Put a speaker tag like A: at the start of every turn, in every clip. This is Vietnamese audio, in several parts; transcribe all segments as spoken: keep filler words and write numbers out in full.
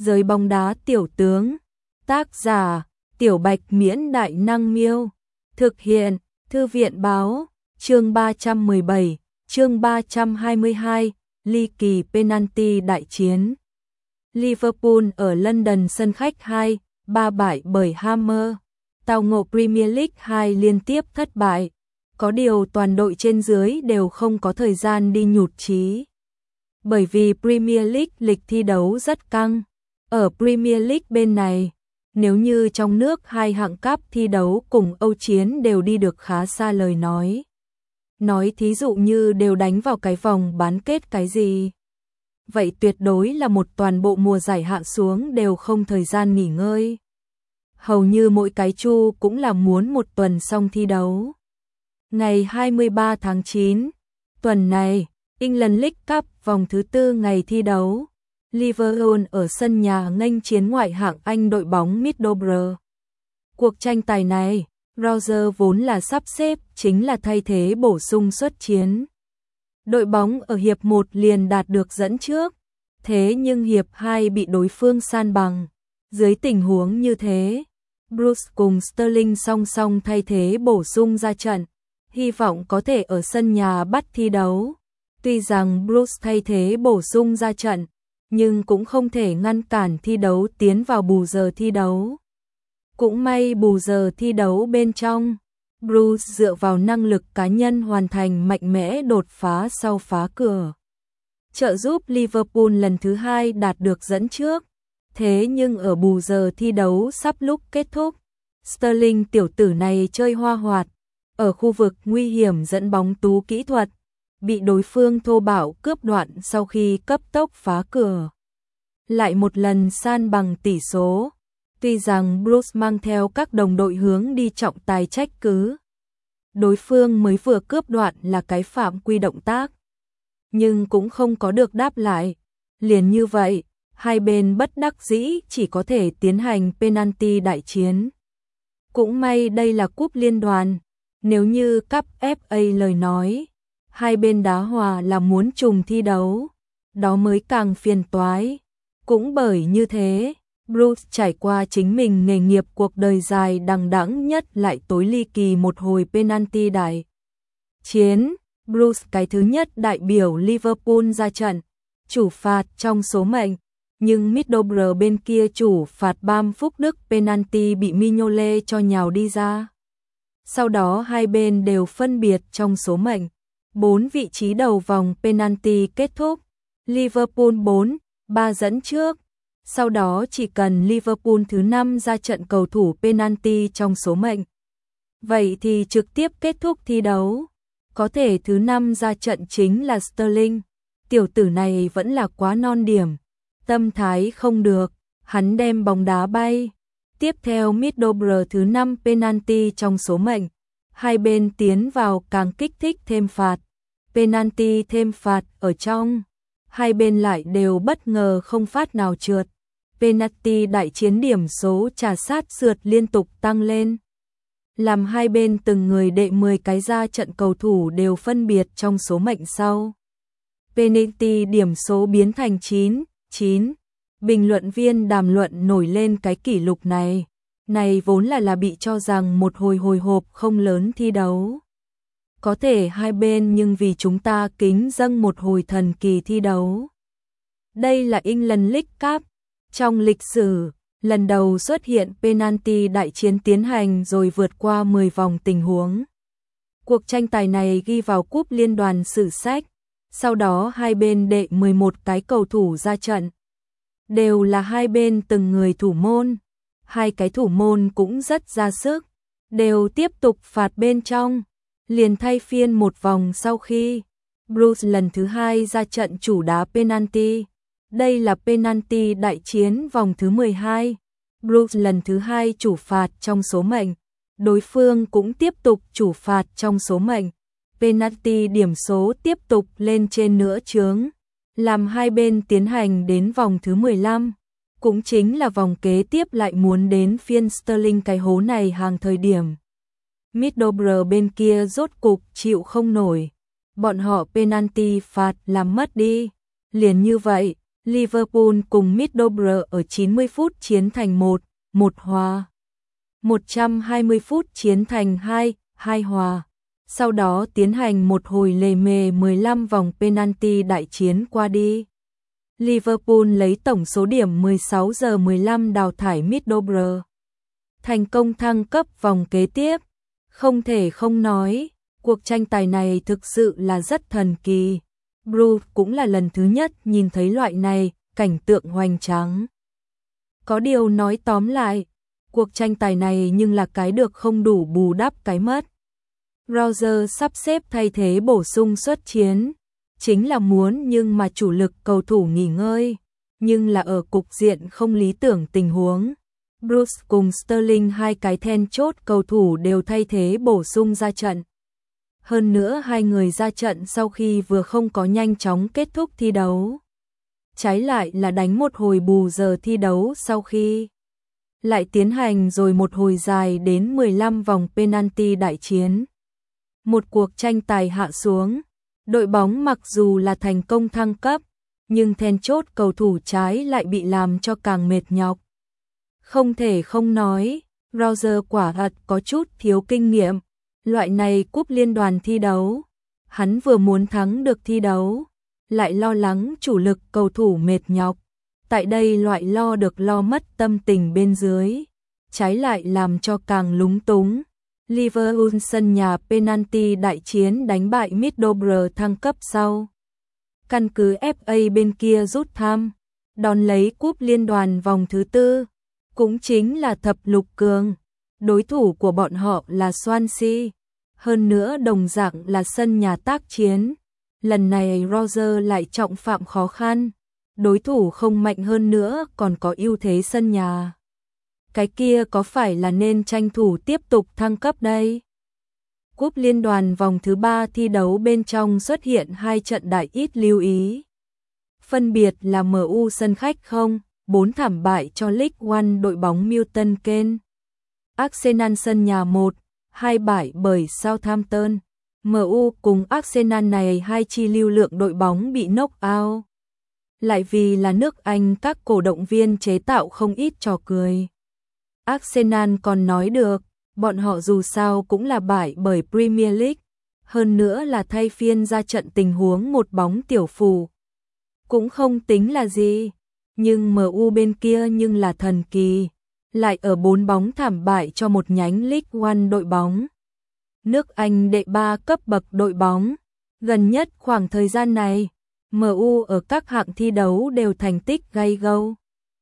A: Giới bóng đá tiểu tướng. Tác giả: Tiểu Bạch Miễn Đại Năng Miêu. Thực hiện: Thư viện báo. Chương ba trăm mười bảy, chương ba trăm hai mươi hai, ly kỳ penalty đại chiến. Liverpool ở London sân khách hai ba bại bởi Hammer. Tao ngộ Premier League hai liên tiếp thất bại. Có điều toàn đội trên dưới đều không có thời gian đi nhụt chí. Bởi vì Premier League lịch thi đấu rất căng. Ở Premier League bên này, nếu như trong nước hai hạng cấp thi đấu cùng Âu chiến đều đi được khá xa lời nói. Nói thí dụ như đều đánh vào cái vòng bán kết cái gì. Vậy tuyệt đối là một toàn bộ mùa giải hạ xuống đều không thời gian nghỉ ngơi. Hầu như mỗi cái chu cũng là muốn một tuần xong thi đấu. Ngày hai mươi ba tháng chín, tuần này, England League Cup vòng thứ tư ngày thi đấu. Liverpool ở sân nhà nghênh chiến ngoại hạng Anh đội bóng Middlesbrough. Cuộc tranh tài này, Roger vốn là sắp xếp chính là thay thế bổ sung xuất chiến. Đội bóng ở hiệp một liền đạt được dẫn trước, thế nhưng hiệp hai bị đối phương san bằng. Dưới tình huống như thế, Bruce cùng Sterling song song thay thế bổ sung ra trận, hy vọng có thể ở sân nhà bắt thi đấu. Tuy rằng Bruce thay thế bổ sung ra trận, nhưng cũng không thể ngăn cản thi đấu tiến vào bù giờ thi đấu. Cũng may bù giờ thi đấu bên trong, Bruce dựa vào năng lực cá nhân hoàn thành mạnh mẽ đột phá sau phá cửa, trợ giúp Liverpool lần thứ hai đạt được dẫn trước. Thế nhưng ở bù giờ thi đấu sắp lúc kết thúc, Sterling tiểu tử này chơi hoa hoạt, ở khu vực nguy hiểm dẫn bóng tú kỹ thuật, bị đối phương thô bạo cướp đoạn sau khi cấp tốc phá cửa. Lại một lần san bằng tỷ số. Tuy rằng Bruce mang theo các đồng đội hướng đi trọng tài trách cứ. Đối phương mới vừa cướp đoạn là cái phạm quy động tác. Nhưng cũng không có được đáp lại. Liền như vậy, hai bên bất đắc dĩ chỉ có thể tiến hành penalty đại chiến. Cũng may đây là cúp liên đoàn. Nếu như cúp ép a lời nói, hai bên đá hòa là muốn trùng thi đấu. Đó mới càng phiền toái. Cũng bởi như thế, Bruce trải qua chính mình nghề nghiệp cuộc đời dài đằng đẵng nhất lại tối ly kỳ một hồi penalty đại chiến. Bruce cái thứ nhất đại biểu Liverpool ra trận, chủ phạt trong số mệnh, nhưng Middlesbrough bên kia chủ phạt bam phúc đức penalty bị Mignolet cho nhào đi ra. Sau đó hai bên đều phân biệt trong số mệnh, bốn vị trí đầu vòng penalty kết thúc, Liverpool bốn ba dẫn trước. Sau đó chỉ cần Liverpool thứ năm ra trận cầu thủ penalty trong số mệnh. Vậy thì trực tiếp kết thúc thi đấu. Có thể thứ năm ra trận chính là Sterling. Tiểu tử này vẫn là quá non điểm. Tâm thái không được, hắn đem bóng đá bay. Tiếp theo Middlesbrough thứ năm penalty trong số mệnh. Hai bên tiến vào càng kích thích thêm phạt. Penalty thêm phạt ở trong. Hai bên lại đều bất ngờ không phát nào trượt. Penalty đại chiến điểm số trà sát sượt liên tục tăng lên. Làm hai bên từng người đệ mười cái ra trận cầu thủ đều phân biệt trong số mệnh sau. Penalty điểm số biến thành chín chín. Bình luận viên đàm luận nổi lên cái kỷ lục này. Này vốn là là bị cho rằng một hồi hồi hộp không lớn thi đấu. Có thể hai bên nhưng vì chúng ta kính dâng một hồi thần kỳ thi đấu. Đây là England League Cup. Trong lịch sử, lần đầu xuất hiện penalty đại chiến tiến hành rồi vượt qua mười vòng tình huống. Cuộc tranh tài này ghi vào cúp liên đoàn sử sách. Sau đó hai bên đệ mười một cái cầu thủ ra trận. Đều là hai bên từng người thủ môn. Hai cái thủ môn cũng rất ra sức. Đều tiếp tục phạt bên trong. Liền thay phiên một vòng sau khi Bruce lần thứ hai ra trận chủ đá penalty. Đây là penalty đại chiến vòng thứ mười hai. Bruce lần thứ hai chủ phạt trong số mệnh. Đối phương cũng tiếp tục chủ phạt trong số mệnh. Penalty điểm số tiếp tục lên trên nữa chướng. Làm hai bên tiến hành đến vòng thứ mười lăm. Cũng chính là vòng kế tiếp lại muốn đến phiên Sterling cái hố này hàng thời điểm. Middlesbrough bên kia rốt cục chịu không nổi. Bọn họ penalty phạt làm mất đi. Liền như vậy, Liverpool cùng Middlesbrough ở chín mươi phút chiến thành một một hòa. một trăm hai mươi phút chiến thành hai hai hòa. Sau đó tiến hành một hồi lề mề mười lăm vòng penalty đại chiến qua đi. Liverpool lấy tổng số điểm mười sáu giờ mười lăm đào thải Middlesbrough. Thành công thăng cấp vòng kế tiếp. Không thể không nói, cuộc tranh tài này thực sự là rất thần kỳ. Bruce cũng là lần thứ nhất nhìn thấy loại này, cảnh tượng hoành tráng. Có điều nói tóm lại, cuộc tranh tài này nhưng là cái được không đủ bù đắp cái mất. Roger sắp xếp thay thế bổ sung xuất chiến, chính là muốn nhưng mà chủ lực cầu thủ nghỉ ngơi, nhưng là ở cục diện không lý tưởng tình huống. Bruce cùng Sterling hai cái then chốt cầu thủ đều thay thế bổ sung ra trận. Hơn nữa hai người ra trận sau khi vừa không có nhanh chóng kết thúc thi đấu. Trái lại là đánh một hồi bù giờ thi đấu sau khi lại tiến hành rồi một hồi dài đến mười lăm vòng penalty đại chiến. Một cuộc tranh tài hạ xuống, đội bóng mặc dù là thành công thăng cấp, nhưng then chốt cầu thủ trái lại bị làm cho càng mệt nhọc. Không thể không nói, Roger quả thật có chút thiếu kinh nghiệm. Loại này cúp liên đoàn thi đấu, hắn vừa muốn thắng được thi đấu, lại lo lắng chủ lực cầu thủ mệt nhọc. Tại đây loại lo được lo mất tâm tình bên dưới, trái lại làm cho càng lúng túng. Liverpool sân nhà penalty đại chiến đánh bại Middlesbrough thăng cấp sau. Căn cứ ép a bên kia rút thăm, đón lấy cúp liên đoàn vòng thứ tư, cũng chính là thập lục cường. Đối thủ của bọn họ là Swansea, hơn nữa đồng dạng là sân nhà tác chiến. Lần này Roger lại trọng phạm khó khăn, đối thủ không mạnh hơn nữa còn có ưu thế sân nhà. Cái kia có phải là nên tranh thủ tiếp tục thăng cấp đây? Cúp liên đoàn vòng thứ ba thi đấu bên trong xuất hiện hai trận đại ít lưu ý. Phân biệt là em u sân khách không, bốn thảm bại cho League One đội bóng Milton Keynes. Arsenal sân nhà một, hai bại bởi Southampton. em u cùng Arsenal này hai chi lưu lượng đội bóng bị knock out. Lại vì là nước Anh các cổ động viên chế tạo không ít trò cười. Arsenal còn nói được, bọn họ dù sao cũng là bại bởi Premier League, hơn nữa là thay phiên ra trận tình huống một bóng tiểu phủ. Cũng không tính là gì, nhưng em u bên kia nhưng là thần kỳ, lại ở bốn bóng thảm bại cho một nhánh League One đội bóng. Nước Anh đệ ba cấp bậc đội bóng, gần nhất khoảng thời gian này, em u ở các hạng thi đấu đều thành tích gay go.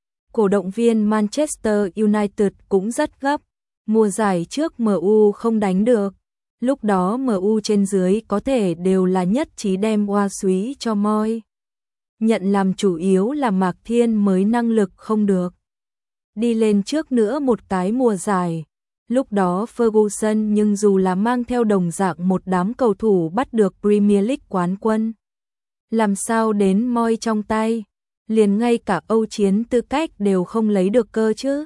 A: Cổ động viên Manchester United cũng rất gấp, mùa giải trước em u không đánh được, lúc đó em u trên dưới có thể đều là nhất trí đem oa súy cho Moi. Nhận làm chủ yếu là Mạc Thiên mới năng lực không được. Đi lên trước nữa một cái mùa giải, lúc đó Ferguson nhưng dù là mang theo đồng dạng một đám cầu thủ bắt được Premier League quán quân. Làm sao đến Moi trong tay, liền ngay cả Âu chiến tư cách đều không lấy được cơ chứ.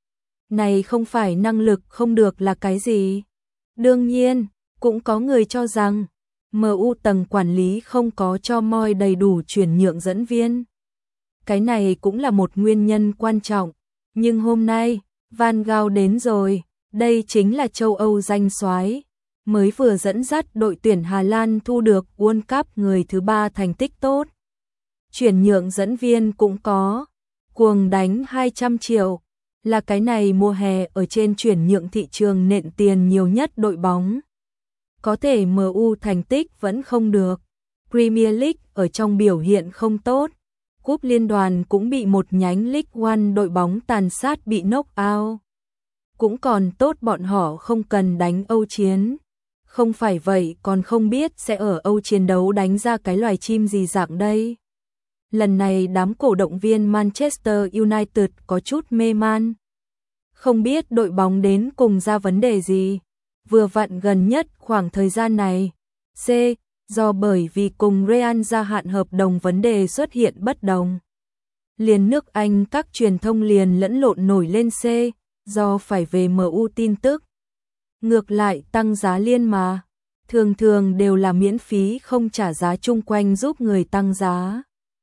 A: Này không phải năng lực không được là cái gì. Đương nhiên, cũng có người cho rằng em u tầng quản lý không có cho Moi đầy đủ chuyển nhượng dẫn viên. Cái này cũng là một nguyên nhân quan trọng. Nhưng hôm nay, Van Gaal đến rồi, đây chính là châu Âu danh soái, mới vừa dẫn dắt đội tuyển Hà Lan thu được World Cup người thứ ba thành tích tốt. Chuyển nhượng dẫn viên cũng có, cuồng đánh hai trăm triệu, là cái này mùa hè ở trên chuyển nhượng thị trường nện tiền nhiều nhất đội bóng. Có thể em u thành tích vẫn không được, Premier League ở trong biểu hiện không tốt, cúp liên đoàn cũng bị một nhánh League One đội bóng tàn sát bị knock out. Cũng còn tốt bọn họ không cần đánh Âu chiến, không phải vậy còn không biết sẽ ở Âu chiến đấu đánh ra cái loài chim gì dạng đây. Lần này đám cổ động viên Manchester United có chút mê man. Không biết đội bóng đến cùng ra vấn đề gì. Vừa vặn gần nhất khoảng thời gian này, C, do bởi vì cùng Real gia hạn hợp đồng vấn đề xuất hiện bất đồng. Liền nước Anh các truyền thông liền lẫn lộn nổi lên C, do phải về em u tin tức. Ngược lại tăng giá liên mà, thường thường đều là miễn phí không trả giá chung quanh giúp người tăng giá.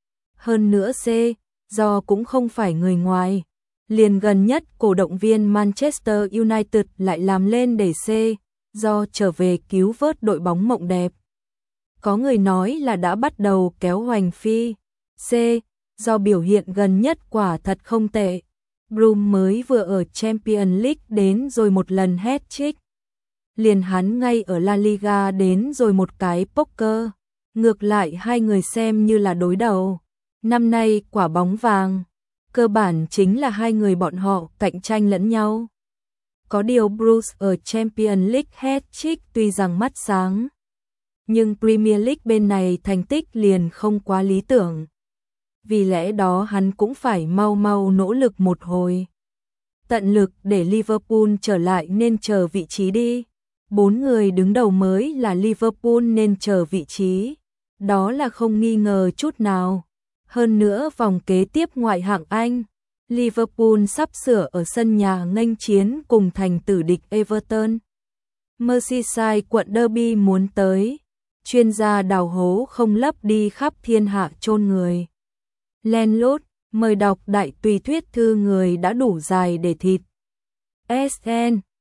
A: Hơn nữa C, do cũng không phải người ngoài. Liền gần nhất cổ động viên Manchester United lại làm lên để C, do trở về cứu vớt đội bóng mộng đẹp. Có người nói là đã bắt đầu kéo hoành phi. C, do biểu hiện gần nhất quả thật không tệ. Bruno mới vừa ở Champions League đến rồi một lần hat-trick. Liền hắn ngay ở La Liga đến rồi một cái poker. Ngược lại hai người xem như là đối đầu. Năm nay quả bóng vàng, cơ bản chính là hai người bọn họ cạnh tranh lẫn nhau. Có điều Bruce ở Champions League hat-trick tuy rằng mắt sáng, nhưng Premier League bên này thành tích liền không quá lý tưởng. Vì lẽ đó hắn cũng phải mau mau nỗ lực một hồi. Tận lực để Liverpool trở lại nên chờ vị trí đi. Bốn người đứng đầu mới là Liverpool nên chờ vị trí. Đó là không nghi ngờ chút nào. Hơn nữa vòng kế tiếp ngoại hạng Anh, Liverpool sắp sửa ở sân nhà nghênh chiến cùng thành tử địch Everton. Merseyside quận Derby muốn tới, chuyên gia đào hố không lấp đi khắp thiên hạ chôn người. Len lút, mời đọc đại tùy thuyết thư người đã đủ dài để thịt. ét en